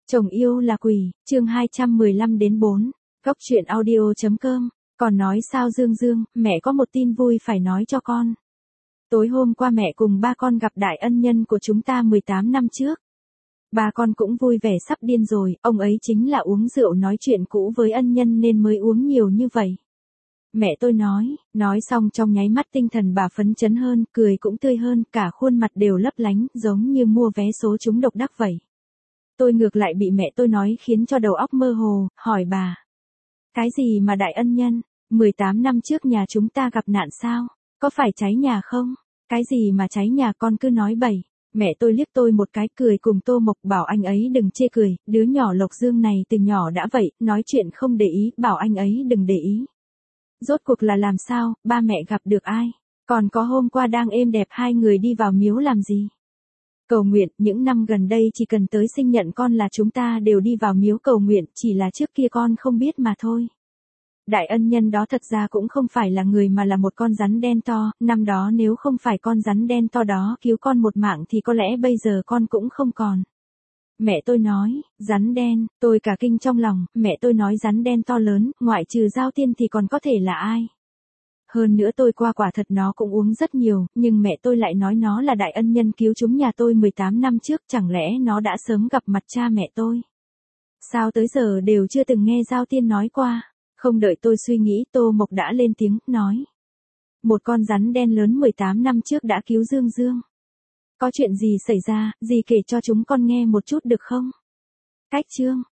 Chồng yêu là quỷ, chương 215-4, Góc truyện audio.com, còn nói sao Dương Dương, mẹ có một tin vui phải nói cho con. Tối hôm qua mẹ cùng ba con gặp đại ân nhân của chúng ta 18 năm trước. Ba con cũng vui vẻ sắp điên rồi, ông ấy chính là uống rượu nói chuyện cũ với ân nhân nên mới uống nhiều như vậy. Mẹ tôi nói xong trong nháy mắt tinh thần bà phấn chấn hơn, cười cũng tươi hơn, cả khuôn mặt đều lấp lánh, giống như mua vé số trúng độc đắc vậy. Tôi ngược lại bị mẹ tôi nói khiến cho đầu óc mơ hồ, hỏi bà. Cái gì mà đại ân nhân, 18 năm trước nhà chúng ta gặp nạn sao? Có phải cháy nhà không? Cái gì mà cháy nhà con cứ nói bậy. Mẹ tôi liếc tôi một cái cười cùng Tô Mộc bảo anh ấy đừng chê cười, đứa nhỏ Lộc Dương này từ nhỏ đã vậy, nói chuyện không để ý, bảo anh ấy đừng để ý. Rốt cuộc là làm sao, ba mẹ gặp được ai? Còn có hôm qua đang êm đẹp hai người đi vào miếu làm gì? Cầu nguyện, những năm gần đây chỉ cần tới sinh nhận con là chúng ta đều đi vào miếu cầu nguyện, chỉ là trước kia con không biết mà thôi. Đại ân nhân đó thật ra cũng không phải là người mà là một con rắn đen to, năm đó nếu không phải con rắn đen to đó cứu con một mạng thì có lẽ bây giờ con cũng không còn. Mẹ tôi nói, rắn đen, tôi cả kinh trong lòng, mẹ tôi nói rắn đen to lớn, ngoại trừ Giao Tiên thì còn có thể là ai? Hơn nữa tôi qua quả thật nó cũng uống rất nhiều, nhưng mẹ tôi lại nói nó là đại ân nhân cứu chúng nhà tôi 18 năm trước, chẳng lẽ nó đã sớm gặp mặt cha mẹ tôi? Sao tới giờ đều chưa từng nghe Giao Tiên nói qua? Không đợi tôi suy nghĩ, Tô Mộc đã lên tiếng, nói. Một con rắn đen lớn 18 năm trước đã cứu Dương Dương. Có chuyện gì xảy ra, gì kể cho chúng con nghe một chút được không? Cách chương,